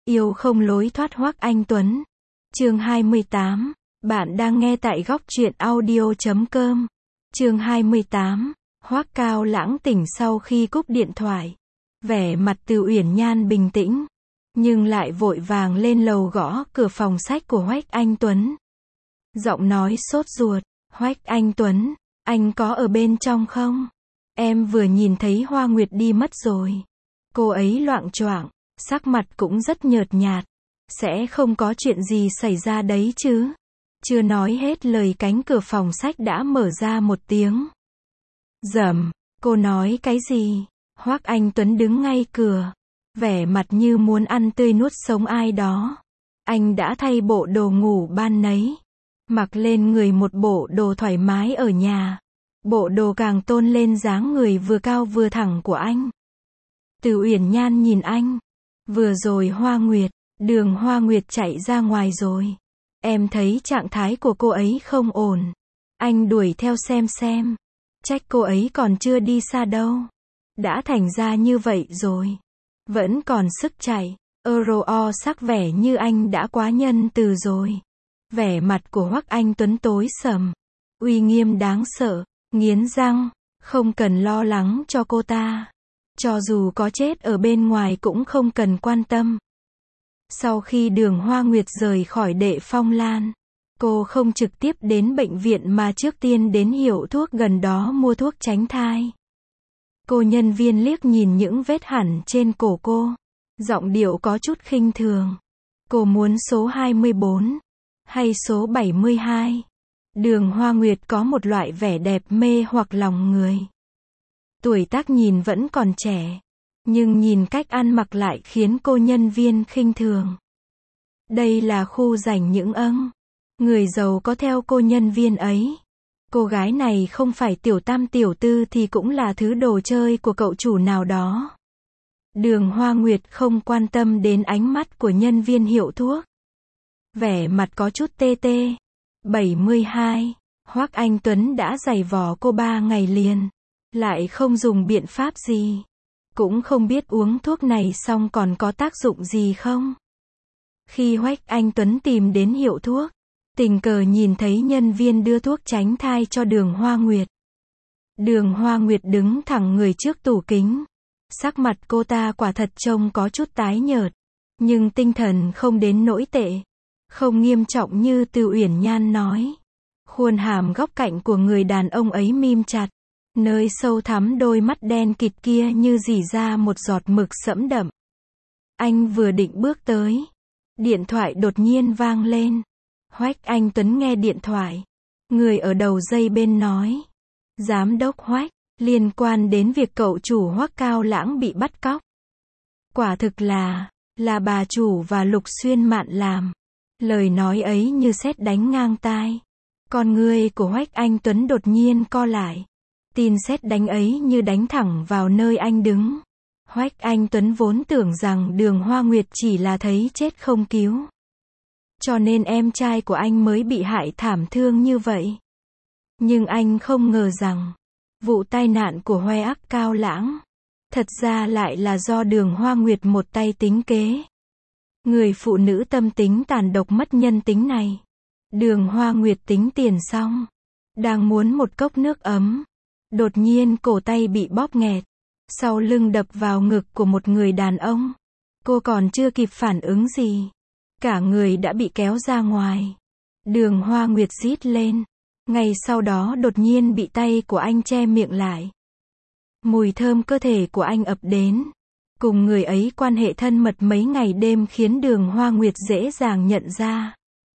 Yêu không lối thoát Hoắc Anh Tuấn. Chương 28. Bạn đang nghe tại góc truyện audio.com. Chương 28. Hoắc Cao Lãng tỉnh sau khi cúp điện thoại. Vẻ mặt Từ Uyển Nhan bình tĩnh, nhưng lại vội vàng lên lầu gõ cửa phòng sách của Hoắc Anh Tuấn. Giọng nói sốt ruột, "Hoắc Anh Tuấn, anh có ở bên trong không? Em vừa nhìn thấy Hoa Nguyệt đi mất rồi." Cô ấy loạng choạng, sắc mặt cũng rất nhợt nhạt. "Sẽ không có chuyện gì xảy ra đấy chứ?" Chưa nói hết lời cánh cửa phòng sách đã mở ra một tiếng. Rầm, cô nói cái gì? Hoắc Anh Tuấn đứng ngay cửa, vẻ mặt như muốn ăn tươi nuốt sống ai đó. Anh đã thay bộ đồ ngủ ban nấy, mặc lên người một bộ đồ thoải mái ở nhà. Bộ đồ càng tôn lên dáng người vừa cao vừa thẳng của anh. Từ Uyển Nhan nhìn anh. "Vừa rồi Hoa Nguyệt, Đường Hoa Nguyệt chạy ra ngoài rồi. Em thấy trạng thái của cô ấy không ổn. Anh đuổi theo xem. Trách cô ấy còn chưa đi xa đâu. Đã thành ra như vậy rồi, vẫn còn sức chạy." Sắc vẻ như anh đã quá nhân từ rồi. Vẻ mặt của Hoắc Anh Tuấn tối sầm, uy nghiêm đáng sợ, nghiến răng, "Không cần lo lắng cho cô ta. Cho dù có chết ở bên ngoài cũng không cần quan tâm." Sau khi Đường Hoa Nguyệt rời khỏi Đệ Phong Lan, cô không trực tiếp đến bệnh viện mà trước tiên đến hiệu thuốc gần đó mua thuốc tránh thai. Cô nhân viên liếc nhìn những vết hẳn trên cổ cô, giọng điệu có chút khinh thường. "Cô muốn số 24 hay số 72? Đường Hoa Nguyệt có một loại vẻ đẹp mê hoặc lòng người. Tuổi tác nhìn vẫn còn trẻ, nhưng nhìn cách ăn mặc lại khiến cô nhân viên khinh thường. Đây là khu dành những người giàu có theo cô nhân viên ấy. Cô gái này không phải tiểu tam tiểu tư thì cũng là thứ đồ chơi của cậu chủ nào đó." Đường Hoa Nguyệt không quan tâm đến ánh mắt của nhân viên hiệu thuốc. Vẻ mặt có chút tê tê. 72. Hoắc Anh Tuấn đã giày vò cô 3 ngày liền, lại không dùng biện pháp gì. Cũng không biết uống thuốc này xong còn có tác dụng gì không. Khi Hoắc Anh Tuấn tìm đến hiệu thuốc, tình cờ nhìn thấy nhân viên đưa thuốc tránh thai cho Đường Hoa Nguyệt. Đường Hoa Nguyệt đứng thẳng người trước tủ kính. Sắc mặt cô ta quả thật trông có chút tái nhợt, nhưng tinh thần không đến nỗi tệ, không nghiêm trọng như Từ Uyển Nhan nói. Khuôn hàm góc cạnh của người đàn ông ấy mím chặt, nơi sâu thẳm đôi mắt đen kịt kia như rỉ ra một giọt mực sẫm đậm. Anh vừa định bước tới, điện thoại đột nhiên vang lên. Hoắc Anh Tuấn nghe điện thoại. Người ở đầu dây bên nói: "Giám đốc Hoắc, liên quan đến việc cậu chủ Hoắc Cao Lãng bị bắt cóc. Quả thực là bà chủ và Lục Xuyên Mạn làm." Lời nói ấy như sét đánh ngang tai. Con ngươi của Hoắc Anh Tuấn đột nhiên co lại. Tin sét đánh ấy như đánh thẳng vào nơi anh đứng. Hoắc Anh Tuấn vốn tưởng rằng Đường Hoa Nguyệt chỉ là thấy chết không cứu, cho nên em trai của anh mới bị hại thảm thương như vậy. Nhưng anh không ngờ rằng vụ tai nạn của Hoắc Cao Lãng thật ra lại là do Đường Hoa Nguyệt một tay tính kế. Người phụ nữ tâm tính tàn độc mất nhân tính này. Đường Hoa Nguyệt tính tiền xong, đang muốn một cốc nước ấm, đột nhiên cổ tay bị bóp nghẹt, sau lưng đập vào ngực của một người đàn ông. Cô còn chưa kịp phản ứng gì, cả người đã bị kéo ra ngoài. Đường Hoa Nguyệt rít lên, ngay sau đó đột nhiên bị tay của anh che miệng lại. Mùi thơm cơ thể của anh ập đến. Cùng người ấy quan hệ thân mật mấy ngày đêm khiến Đường Hoa Nguyệt dễ dàng nhận ra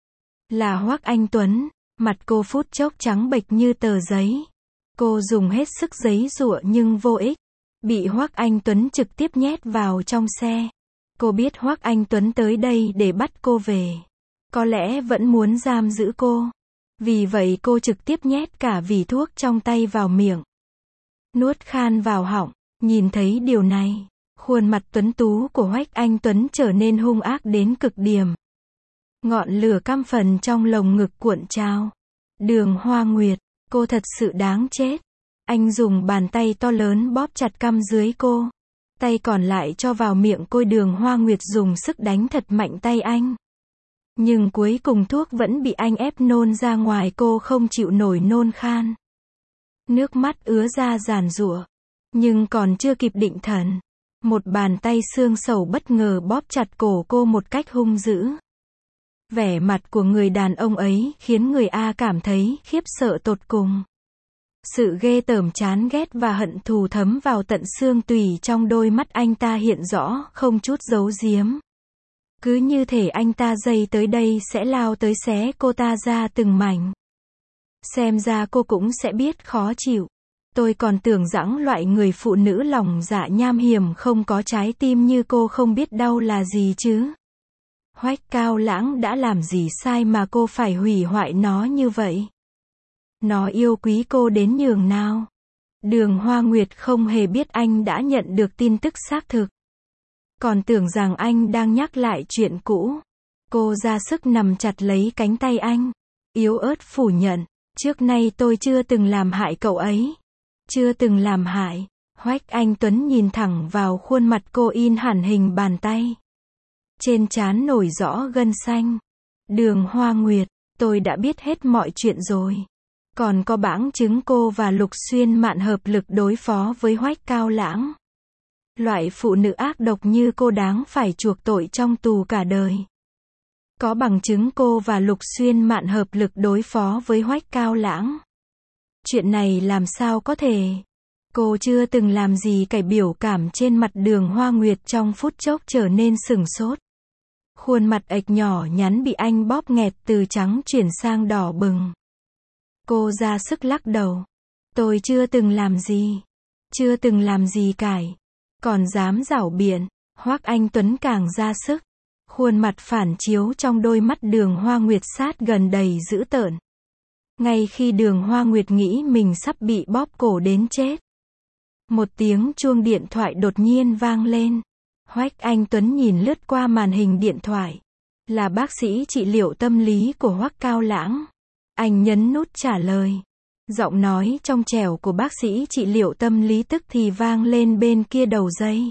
là Hoắc Anh Tuấn. Mặt cô phút chốc trắng bệch như tờ giấy. Cô dùng hết sức giấy giụa nhưng vô ích, bị Hoắc Anh Tuấn trực tiếp nhét vào trong xe. Cô biết Hoắc Anh Tuấn tới đây để bắt cô về, có lẽ vẫn muốn giam giữ cô. Vì vậy cô trực tiếp nhét cả vỉ thuốc trong tay vào miệng, nuốt khan vào họng. Nhìn thấy điều này, khuôn mặt tuấn tú của Hoắc Anh Tuấn trở nên hung ác đến cực điểm. Ngọn lửa căm phẫn trong lồng ngực cuộn trào. Đường Hoa Nguyệt, cô thật sự đáng chết. Anh dùng bàn tay to lớn bóp chặt cằm dưới cô. tay còn lại cho vào miệng cô. Đường Hoa Nguyệt dùng sức đánh thật mạnh tay anh. Nhưng cuối cùng thuốc vẫn bị anh ép nôn ra ngoài. Cô không chịu nổi nôn khan. Nước mắt ứa ra giàn giụa. Nhưng còn chưa kịp định thần, một bàn tay xương sầu bất ngờ bóp chặt cổ cô một cách hung dữ. Vẻ mặt của người đàn ông ấy khiến người A cảm thấy khiếp sợ tột cùng. Sự ghê tởm, chán ghét và hận thù thấm vào tận xương tủy trong đôi mắt anh ta hiện rõ, không chút giấu giếm. Cứ như thể anh ta giây tới đây sẽ lao tới xé cô ta ra từng mảnh. Xem ra cô cũng sẽ biết khó chịu. Tôi còn tưởng rằng loại người phụ nữ lòng dạ nham hiểm không có trái tim như cô không biết đau là gì chứ. Hoách Cao Lãng đã làm gì sai mà cô phải hủy hoại nó như vậy? Nó yêu quý cô đến nhường nào? Đường Hoa Nguyệt không hề biết anh đã nhận được tin tức xác thực. Còn tưởng rằng anh đang nhắc lại chuyện cũ. Cô ra sức nằm chặt lấy cánh tay anh, yếu ớt phủ nhận. Trước nay tôi chưa từng làm hại cậu ấy. Chưa từng làm hại. Hoách Anh Tuấn nhìn thẳng vào khuôn mặt cô, in hẳn hình bàn tay. Trên trán nổi rõ gân xanh. Đường Hoa Nguyệt, tôi đã biết hết mọi chuyện rồi. Còn có bảng chứng cô và Lục Xuyên Mạn hợp lực đối phó với Hoách Cao Lãng. Loại phụ nữ ác độc như cô đáng phải chuộc tội trong tù cả đời. Có bằng chứng cô và Lục Xuyên Mạn hợp lực đối phó với Hoách Cao Lãng. Chuyện này làm sao có thể? Cô chưa từng làm gì cả. Biểu cảm trên mặt Đường Hoa Nguyệt trong phút chốc trở nên sửng sốt. Khuôn mặt ệch nhỏ nhắn bị anh bóp nghẹt từ trắng chuyển sang đỏ bừng. Cô ra sức lắc đầu. Tôi chưa từng làm gì. Chưa từng làm gì cả. Còn dám giảo biện. Hoắc Anh Tuấn càng ra sức. Khuôn mặt phản chiếu trong đôi mắt Đường Hoa Nguyệt sát gần đầy dữ tợn. Ngay khi Đường Hoa Nguyệt nghĩ mình sắp bị bóp cổ đến chết, một tiếng chuông điện thoại đột nhiên vang lên. Hoắc Anh Tuấn nhìn lướt qua màn hình điện thoại. Là bác sĩ trị liệu tâm lý của Hoắc Cao Lãng. Anh nhấn nút trả lời. Giọng nói trong trẻo của bác sĩ trị liệu tâm lý tức thì vang lên bên kia đầu dây.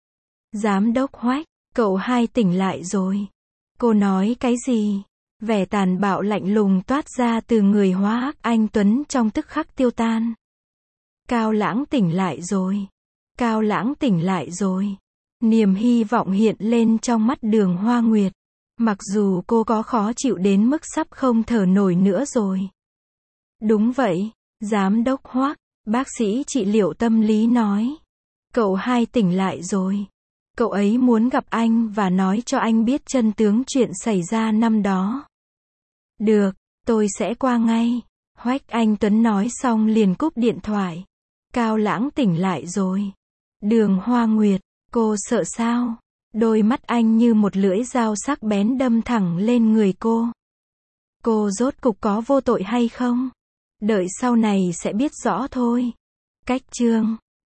Giám đốc Hoắc, cậu hai tỉnh lại rồi. Cô nói cái gì? Vẻ tàn bạo lạnh lùng toát ra từ người Hoắc Anh Tuấn trong tức khắc tiêu tan. Cao Lãng tỉnh lại rồi. Cao Lãng tỉnh lại rồi. Niềm hy vọng hiện lên trong mắt Đường Hoa Nguyệt. Mặc dù cô có khó chịu đến mức sắp không thở nổi nữa rồi. Đúng vậy, giám đốc Hoắc, bác sĩ trị liệu tâm lý nói. Cậu hai tỉnh lại rồi. Cậu ấy muốn gặp anh và nói cho anh biết chân tướng chuyện xảy ra năm đó. Được, tôi sẽ qua ngay. Hoắc Anh Tuấn nói xong liền cúp điện thoại. Cao Lãng tỉnh lại rồi. Đường Hoa Nguyệt, cô sợ sao? Đôi mắt anh như một lưỡi dao sắc bén đâm thẳng lên người cô. Cô rốt cục có vô tội hay không? Đợi sau này sẽ biết rõ thôi. Cách chương